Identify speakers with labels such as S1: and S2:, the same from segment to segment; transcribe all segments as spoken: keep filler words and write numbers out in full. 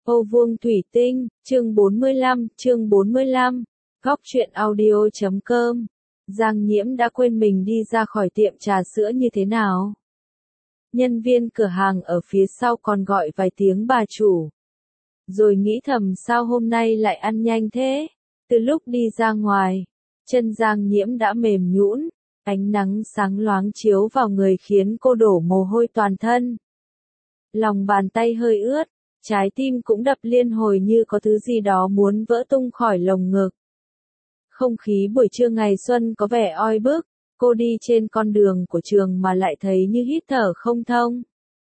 S1: Ô vuông thủy tinh, chương bốn mươi lăm, chương bốn mươi lăm, góc truyện audio chấm com. Giang Nhiễm đã quên mình đi ra khỏi tiệm trà sữa như thế nào. Nhân viên cửa hàng ở phía sau còn gọi vài tiếng bà chủ. Rồi nghĩ thầm sao hôm nay lại ăn nhanh thế. Từ lúc đi ra ngoài, chân Giang Nhiễm đã mềm nhũn, ánh nắng sáng loáng chiếu vào người khiến cô đổ mồ hôi toàn thân. Lòng bàn tay hơi ướt, trái tim cũng đập liên hồi như có thứ gì đó muốn vỡ tung khỏi lồng ngực. Không khí buổi trưa ngày xuân có vẻ oi bức, cô đi trên con đường của trường mà lại thấy như hít thở không thông.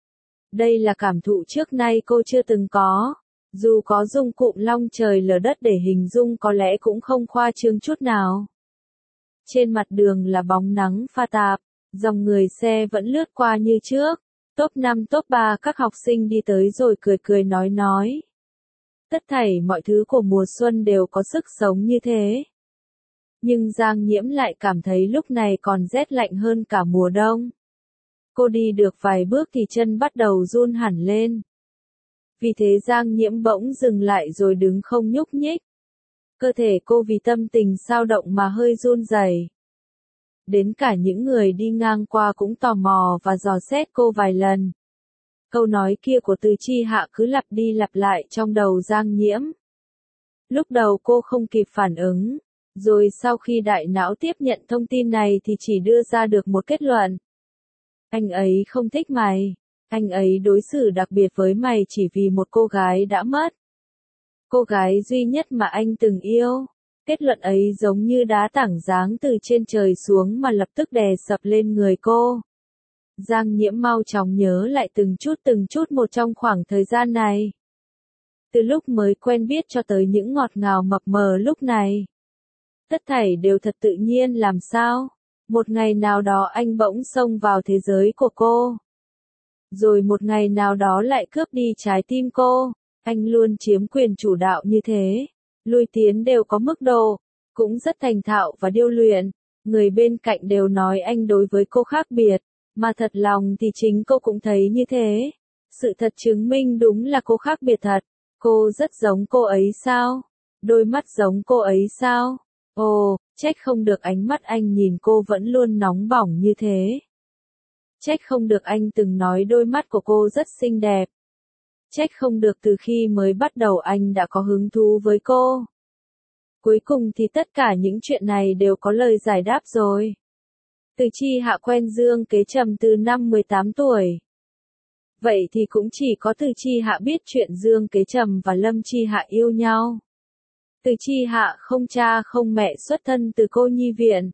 S1: Đây là cảm thụ trước nay cô chưa từng có, dù có dùng cụm long trời lở đất để hình dung có lẽ cũng không khoa trương chút nào. Trên mặt đường là bóng nắng pha tạp, dòng người xe vẫn lướt qua như trước. Top năm top ba các học sinh đi tới rồi cười cười nói nói. Tất thảy mọi thứ của mùa xuân đều có sức sống như thế. Nhưng Giang Nhiễm lại cảm thấy lúc này còn rét lạnh hơn cả mùa đông. Cô đi được vài bước thì chân bắt đầu run hẳn lên. Vì thế Giang Nhiễm bỗng dừng lại rồi đứng không nhúc nhích. Cơ thể cô vì tâm tình xao động mà hơi run rẩy. Đến cả những người đi ngang qua cũng tò mò và dò xét cô vài lần. Câu nói kia của Từ Chi Hạ cứ lặp đi lặp lại trong đầu Giang Nhiễm. Lúc đầu cô không kịp phản ứng, rồi sau khi đại não tiếp nhận thông tin này thì chỉ đưa ra được một kết luận. Anh ấy không thích mày, anh ấy đối xử đặc biệt với mày chỉ vì một cô gái đã mất. Cô gái duy nhất mà anh từng yêu. Kết luận ấy giống như đá tảng giáng từ trên trời xuống mà lập tức đè sập lên người cô. Giang Nhiễm mau chóng nhớ lại từng chút từng chút một trong khoảng thời gian này. Từ lúc mới quen biết cho tới những ngọt ngào mập mờ lúc này. Tất thảy đều thật tự nhiên làm sao. Một ngày nào đó anh bỗng xông vào thế giới của cô. Rồi một ngày nào đó lại cướp đi trái tim cô. Anh luôn chiếm quyền chủ đạo như thế. Lui tiến đều có mức độ, cũng rất thành thạo và điêu luyện. Người bên cạnh đều nói anh đối với cô khác biệt, mà thật lòng thì chính cô cũng thấy như thế. Sự thật chứng minh đúng là cô khác biệt thật. Cô rất giống cô ấy sao? Đôi mắt giống cô ấy sao? Ồ, trách không được ánh mắt anh nhìn cô vẫn luôn nóng bỏng như thế. Trách không được anh từng nói đôi mắt của cô rất xinh đẹp. Trách không được từ khi mới bắt đầu anh đã có hứng thú với cô. Cuối cùng thì tất cả những chuyện này đều có lời giải đáp rồi. Từ Chi Hạ quen Dương Kế Trầm từ năm mười tám tuổi. Vậy thì cũng chỉ có Từ Chi Hạ biết chuyện Dương Kế Trầm và Lâm Chi Hạ yêu nhau. Từ Chi Hạ không cha không mẹ xuất thân từ cô nhi viện.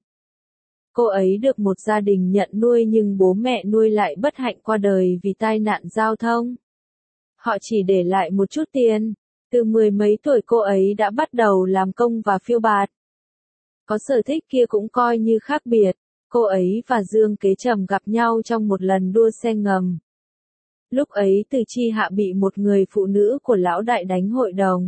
S1: Cô ấy được một gia đình nhận nuôi nhưng bố mẹ nuôi lại bất hạnh qua đời vì tai nạn giao thông. Họ chỉ để lại một chút tiền. Từ mười mấy tuổi cô ấy đã bắt đầu làm công và phiêu bạt. Có sở thích kia cũng coi như khác biệt. Cô ấy và Dương Kế Trầm gặp nhau trong một lần đua xe ngầm. Lúc ấy Từ Chi Hạ bị một người phụ nữ của lão đại đánh hội đồng.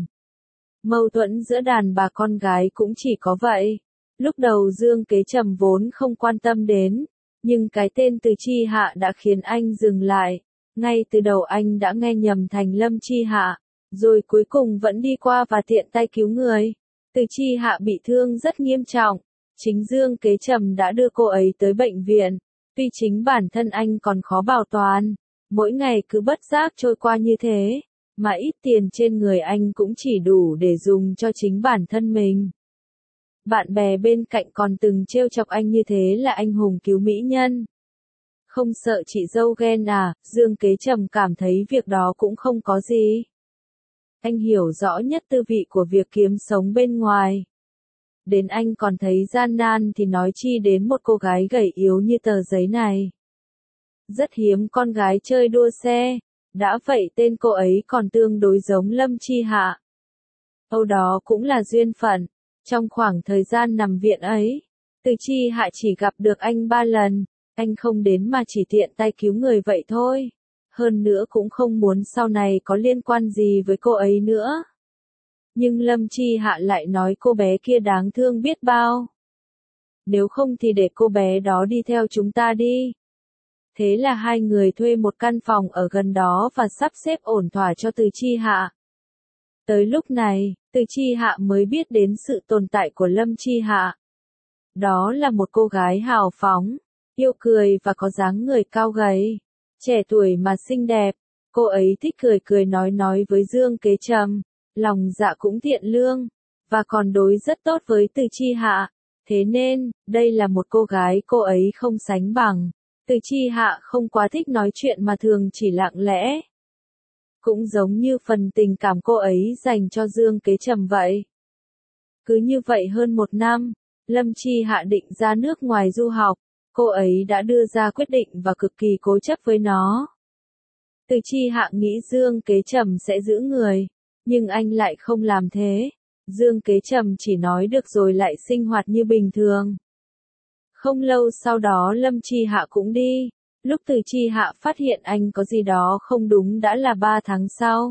S1: Mâu thuẫn giữa đàn bà con gái cũng chỉ có vậy. Lúc đầu Dương Kế Trầm vốn không quan tâm đến, nhưng cái tên Từ Chi Hạ đã khiến anh dừng lại. Ngay từ đầu anh đã nghe nhầm thành Lâm Chi Hạ, rồi cuối cùng vẫn đi qua và tiện tay cứu người. Từ Chi Hạ bị thương rất nghiêm trọng, chính Dương Kế Trầm đã đưa cô ấy tới bệnh viện, tuy chính bản thân anh còn khó bảo toàn, mỗi ngày cứ bất giác trôi qua như thế, mà ít tiền trên người anh cũng chỉ đủ để dùng cho chính bản thân mình. Bạn bè bên cạnh còn từng trêu chọc anh như thế là anh hùng cứu mỹ nhân. Không sợ chị dâu ghen à, Dương Kế Trầm cảm thấy việc đó cũng không có gì. Anh hiểu rõ nhất tư vị của việc kiếm sống bên ngoài. Đến anh còn thấy gian nan thì nói chi đến một cô gái gầy yếu như tờ giấy này. Rất hiếm con gái chơi đua xe, đã vậy tên cô ấy còn tương đối giống Lâm Chi Hạ. Âu đó cũng là duyên phận, trong khoảng thời gian nằm viện ấy, Từ Chi Hạ chỉ gặp được anh ba lần. Anh không đến mà chỉ tiện tay cứu người vậy thôi. Hơn nữa cũng không muốn sau này có liên quan gì với cô ấy nữa. Nhưng Lâm Chi Hạ lại nói cô bé kia đáng thương biết bao. Nếu không thì để cô bé đó đi theo chúng ta đi. Thế là hai người thuê một căn phòng ở gần đó và sắp xếp ổn thỏa cho Từ Chi Hạ. Tới lúc này, Từ Chi Hạ mới biết đến sự tồn tại của Lâm Chi Hạ. Đó là một cô gái hào phóng, yêu cười và có dáng người cao gầy, trẻ tuổi mà xinh đẹp. Cô ấy thích cười cười nói nói với Dương Kế Trầm, lòng dạ cũng thiện lương, và còn đối rất tốt với Từ Chi Hạ. Thế nên, đây là một cô gái cô ấy không sánh bằng. Từ Chi Hạ không quá thích nói chuyện mà thường chỉ lặng lẽ. Cũng giống như phần tình cảm cô ấy dành cho Dương Kế Trầm vậy. Cứ như vậy hơn một năm, Lâm Chi Hạ định ra nước ngoài du học. Cô ấy đã đưa ra quyết định và cực kỳ cố chấp với nó. Từ Chi Hạ nghĩ Dương Kế Trầm sẽ giữ người, nhưng anh lại không làm thế. Dương Kế Trầm chỉ nói được rồi lại sinh hoạt như bình thường. Không lâu sau đó Lâm Chi Hạ cũng đi. Lúc Từ Chi Hạ phát hiện anh có gì đó không đúng đã là ba tháng sau.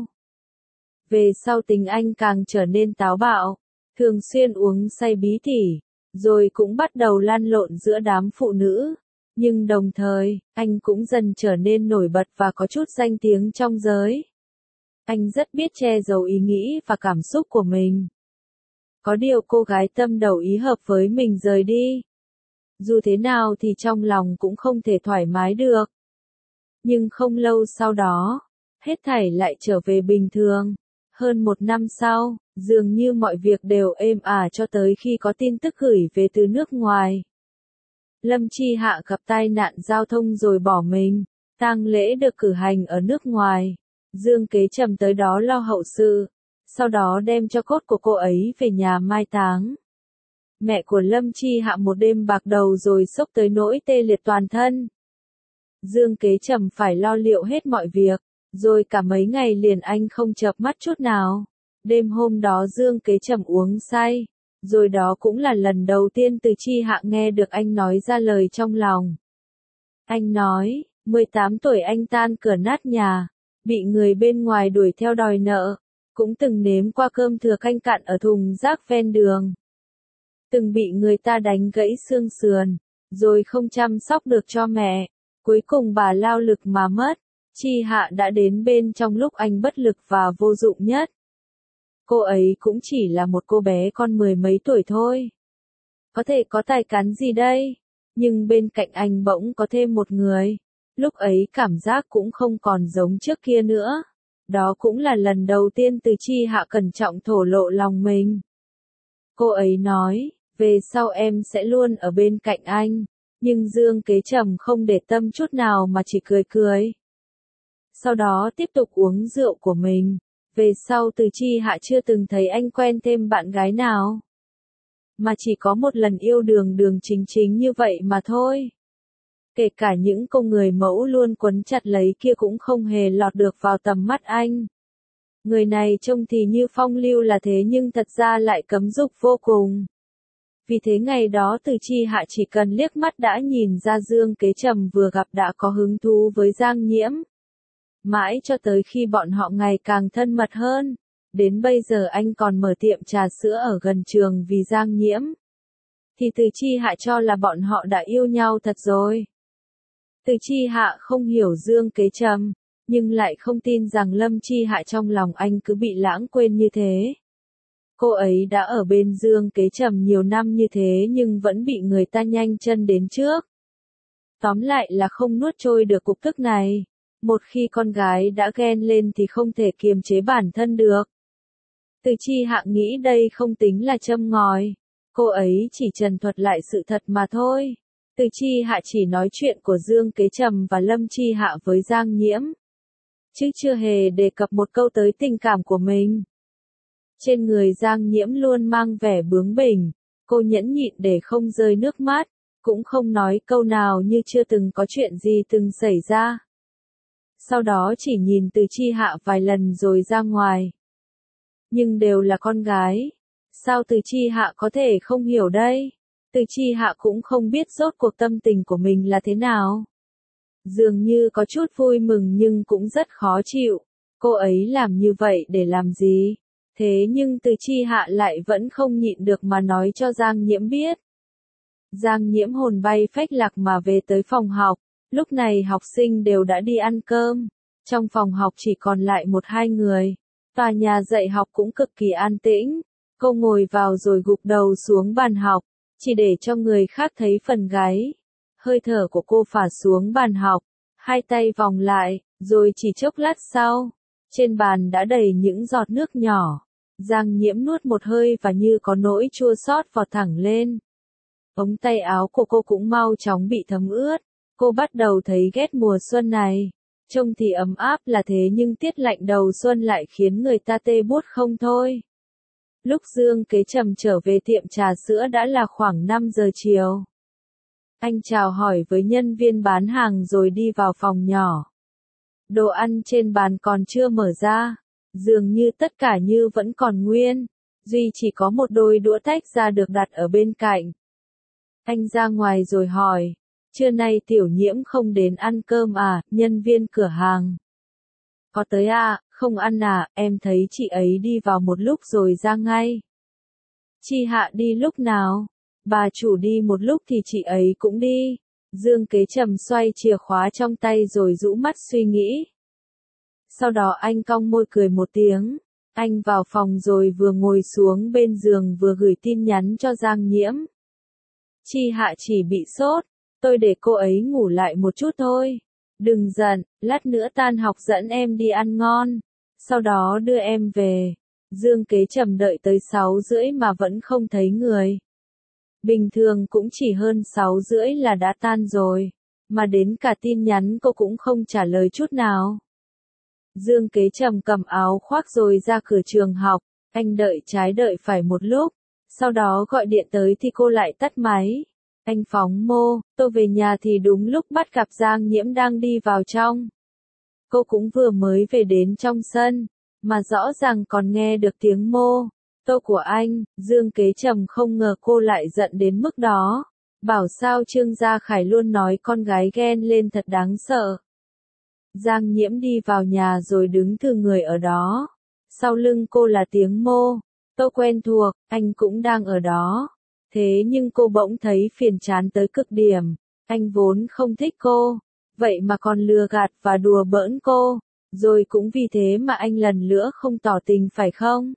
S1: Về sau tình anh càng trở nên táo bạo, thường xuyên uống say bí tỉ, rồi cũng bắt đầu lăn lộn giữa đám phụ nữ. Nhưng đồng thời, anh cũng dần trở nên nổi bật và có chút danh tiếng trong giới. Anh rất biết che giấu ý nghĩ và cảm xúc của mình. Có điều cô gái tâm đầu ý hợp với mình rời đi. Dù thế nào thì trong lòng cũng không thể thoải mái được. Nhưng không lâu sau đó, hết thảy lại trở về bình thường. Hơn một năm sau, dường như mọi việc đều êm ả cho tới khi có tin tức gửi về từ nước ngoài. Lâm Chi Hạ gặp tai nạn giao thông rồi bỏ mình. Tang lễ được cử hành ở nước ngoài. Dương Kế Trầm tới đó lo hậu sự. Sau đó đem cho cốt của cô ấy về nhà mai táng. Mẹ của Lâm Chi Hạ một đêm bạc đầu rồi sốc tới nỗi tê liệt toàn thân. Dương Kế Trầm phải lo liệu hết mọi việc, rồi cả mấy ngày liền anh không chợp mắt chút nào. Đêm hôm đó Dương Kế Trầm uống say, rồi đó cũng là lần đầu tiên Từ Chi Hạ nghe được anh nói ra lời trong lòng. Anh nói, mười tám tuổi anh tan cửa nát nhà, bị người bên ngoài đuổi theo đòi nợ, cũng từng nếm qua cơm thừa canh cặn ở thùng rác ven đường. Từng bị người ta đánh gãy xương sườn, rồi không chăm sóc được cho mẹ, cuối cùng bà lao lực mà mất. Chi Hạ đã đến bên trong lúc anh bất lực và vô dụng nhất. Cô ấy cũng chỉ là một cô bé con mười mấy tuổi thôi. Có thể có tài cán gì đây? Nhưng bên cạnh anh bỗng có thêm một người. Lúc ấy cảm giác cũng không còn giống trước kia nữa. Đó cũng là lần đầu tiên Từ Chi Hạ cẩn trọng thổ lộ lòng mình. Cô ấy nói, về sau em sẽ luôn ở bên cạnh anh. Nhưng Dương Kế Trầm không để tâm chút nào mà chỉ cười cười. Sau đó tiếp tục uống rượu của mình. Về sau Từ Chi Hạ chưa từng thấy anh quen thêm bạn gái nào. Mà chỉ có một lần yêu đường đường chính chính như vậy mà thôi. Kể cả những cô người mẫu luôn quấn chặt lấy kia cũng không hề lọt được vào tầm mắt anh. Người này trông thì như phong lưu là thế nhưng thật ra lại cấm dục vô cùng. Vì thế ngày đó Từ Chi Hạ chỉ cần liếc mắt đã nhìn ra Dương Kế Trầm vừa gặp đã có hứng thú với Giang Nhiễm. Mãi cho tới khi bọn họ ngày càng thân mật hơn. Đến bây giờ anh còn mở tiệm trà sữa ở gần trường vì Giang Nhiễm. Thì Từ Chi Hạ cho là bọn họ đã yêu nhau thật rồi. Từ Chi Hạ không hiểu Dương Kế Trầm, nhưng lại không tin rằng Lâm Chi Hạ trong lòng anh cứ bị lãng quên như thế. Cô ấy đã ở bên Dương Kế Trầm nhiều năm như thế nhưng vẫn bị người ta nhanh chân đến trước. Tóm lại là không nuốt trôi được cục tức này. Một khi con gái đã ghen lên thì không thể kiềm chế bản thân được. Từ Chi Hạ nghĩ đây không tính là châm ngòi. Cô ấy chỉ trần thuật lại sự thật mà thôi. Từ Chi Hạ chỉ nói chuyện của Dương Kế Trầm và Lâm Chi Hạ với Giang Nhiễm. Chứ chưa hề đề cập một câu tới tình cảm của mình. Trên người Giang Nhiễm luôn mang vẻ bướng bỉnh. Cô nhẫn nhịn để không rơi nước mắt. Cũng không nói câu nào như chưa từng có chuyện gì từng xảy ra. Sau đó chỉ nhìn Từ Chi Hạ vài lần rồi ra ngoài. Nhưng đều là con gái. Sao Từ Chi Hạ có thể không hiểu đây? Từ Chi Hạ cũng không biết rốt cuộc tâm tình của mình là thế nào. Dường như có chút vui mừng nhưng cũng rất khó chịu. Cô ấy làm như vậy để làm gì? Thế nhưng Từ Chi Hạ lại vẫn không nhịn được mà nói cho Giang Nhiễm biết. Giang Nhiễm hồn bay phách lạc mà về tới phòng học. Lúc này học sinh đều đã đi ăn cơm. Trong phòng học chỉ còn lại một hai người. Tòa nhà dạy học cũng cực kỳ an tĩnh. Cô ngồi vào rồi gục đầu xuống bàn học, chỉ để cho người khác thấy phần gáy. Hơi thở của cô phả xuống bàn học, hai tay vòng lại, rồi chỉ chốc lát sau, trên bàn đã đầy những giọt nước nhỏ. Giang Nhiễm nuốt một hơi và như có nỗi chua xót vọt thẳng lên. Ống tay áo của cô cũng mau chóng bị thấm ướt. Cô bắt đầu thấy ghét mùa xuân này. Trông thì ấm áp là thế nhưng tiết lạnh đầu xuân lại khiến người ta tê buốt không thôi. Lúc Dương Kế Trầm trở về tiệm trà sữa đã là khoảng năm giờ chiều. Anh chào hỏi với nhân viên bán hàng rồi đi vào phòng nhỏ. Đồ ăn trên bàn còn chưa mở ra, dường như tất cả như vẫn còn nguyên, duy chỉ có một đôi đũa tách ra được đặt ở bên cạnh. Anh ra ngoài rồi hỏi, trưa nay Tiểu Nhiễm không đến ăn cơm à, nhân viên cửa hàng. Có tới à, không ăn à, em thấy chị ấy đi vào một lúc rồi ra ngay. Chi Hạ đi lúc nào? Bà chủ đi một lúc thì chị ấy cũng đi. Dương Kế Trầm xoay chìa khóa trong tay rồi rũ mắt suy nghĩ. Sau đó anh cong môi cười một tiếng. Anh vào phòng rồi vừa ngồi xuống bên giường vừa gửi tin nhắn cho Giang Nhiễm. Chi Hạ chỉ bị sốt, tôi để cô ấy ngủ lại một chút thôi. Đừng giận, lát nữa tan học dẫn em đi ăn ngon, sau đó đưa em về. Dương Kế Trầm đợi tới sáu rưỡi mà vẫn không thấy người. Bình thường cũng chỉ hơn sáu rưỡi là đã tan rồi, mà đến cả tin nhắn cô cũng không trả lời chút nào. Dương Kế Trầm cầm áo khoác rồi ra cửa trường học, anh đợi trái đợi phải một lúc, sau đó gọi điện tới thì cô lại tắt máy. Anh phóng mô, tôi về nhà thì đúng lúc bắt gặp Giang Nhiễm đang đi vào trong. Cô cũng vừa mới về đến trong sân, mà rõ ràng còn nghe được tiếng mô tô của anh. Dương Kế Trầm không ngờ cô lại giận đến mức đó. Bảo sao Trương Gia Khải luôn nói con gái ghen lên thật đáng sợ. Giang Nhiễm đi vào nhà rồi đứng thừ người ở đó. Sau lưng cô là tiếng mô tô quen thuộc, anh cũng đang ở đó. Thế nhưng cô bỗng thấy phiền chán tới cực điểm. Anh vốn không thích cô, vậy mà còn lừa gạt và đùa bỡn cô. Rồi cũng vì thế mà anh lần nữa không tỏ tình phải không?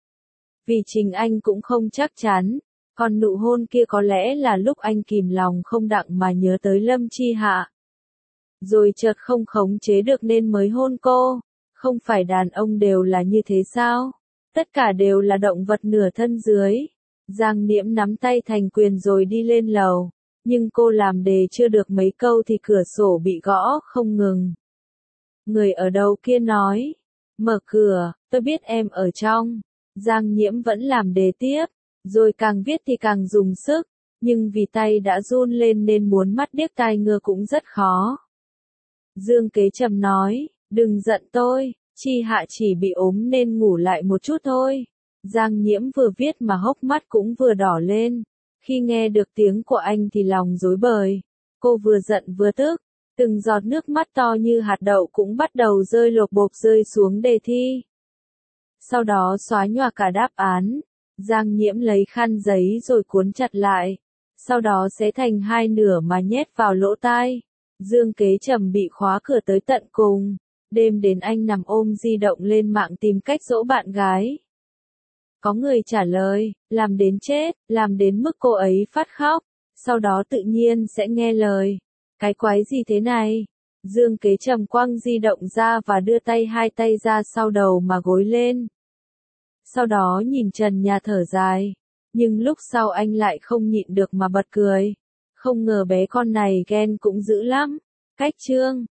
S1: Vì chính anh cũng không chắc chắn. Còn nụ hôn kia có lẽ là lúc anh kìm lòng không đặng mà nhớ tới Lâm Chi Hạ. Rồi chợt không khống chế được nên mới hôn cô. Không phải đàn ông đều là như thế sao? Tất cả đều là động vật nửa thân dưới. Giang Nhiễm nắm tay thành quyền rồi đi lên lầu. Nhưng cô làm đề chưa được mấy câu thì cửa sổ bị gõ không ngừng. Người ở đầu kia nói. Mở cửa, tôi biết em ở trong. Giang Nhiễm vẫn làm đề tiếp. Rồi càng viết thì càng dùng sức. Nhưng vì tay đã run lên nên muốn mắt điếc tai ngơ cũng rất khó. Dương Kế Trầm nói. Đừng giận tôi, Chi Hạ chỉ bị ốm nên ngủ lại một chút thôi. Giang Nhiễm vừa viết mà hốc mắt cũng vừa đỏ lên. Khi nghe được tiếng của anh thì lòng rối bời. Cô vừa giận vừa tức. Từng giọt nước mắt to như hạt đậu cũng bắt đầu rơi lộp bộp rơi xuống đề thi. Sau đó xóa nhòa cả đáp án. Giang Nhiễm lấy khăn giấy rồi cuốn chặt lại. Sau đó xé thành hai nửa mà nhét vào lỗ tai. Dương Kế Trầm bị khóa cửa tới tận cùng. Đêm đến anh nằm ôm di động lên mạng tìm cách dỗ bạn gái. Có người trả lời, làm đến chết, làm đến mức cô ấy phát khóc. Sau đó tự nhiên sẽ nghe lời. Cái quái gì thế này? Dương Kế Trầm quăng di động ra và đưa tay hai tay ra sau đầu mà gối lên. Sau đó nhìn trần nhà thở dài. Nhưng lúc sau anh lại không nhịn được mà bật cười. Không ngờ bé con này ghen cũng dữ lắm. Cách chương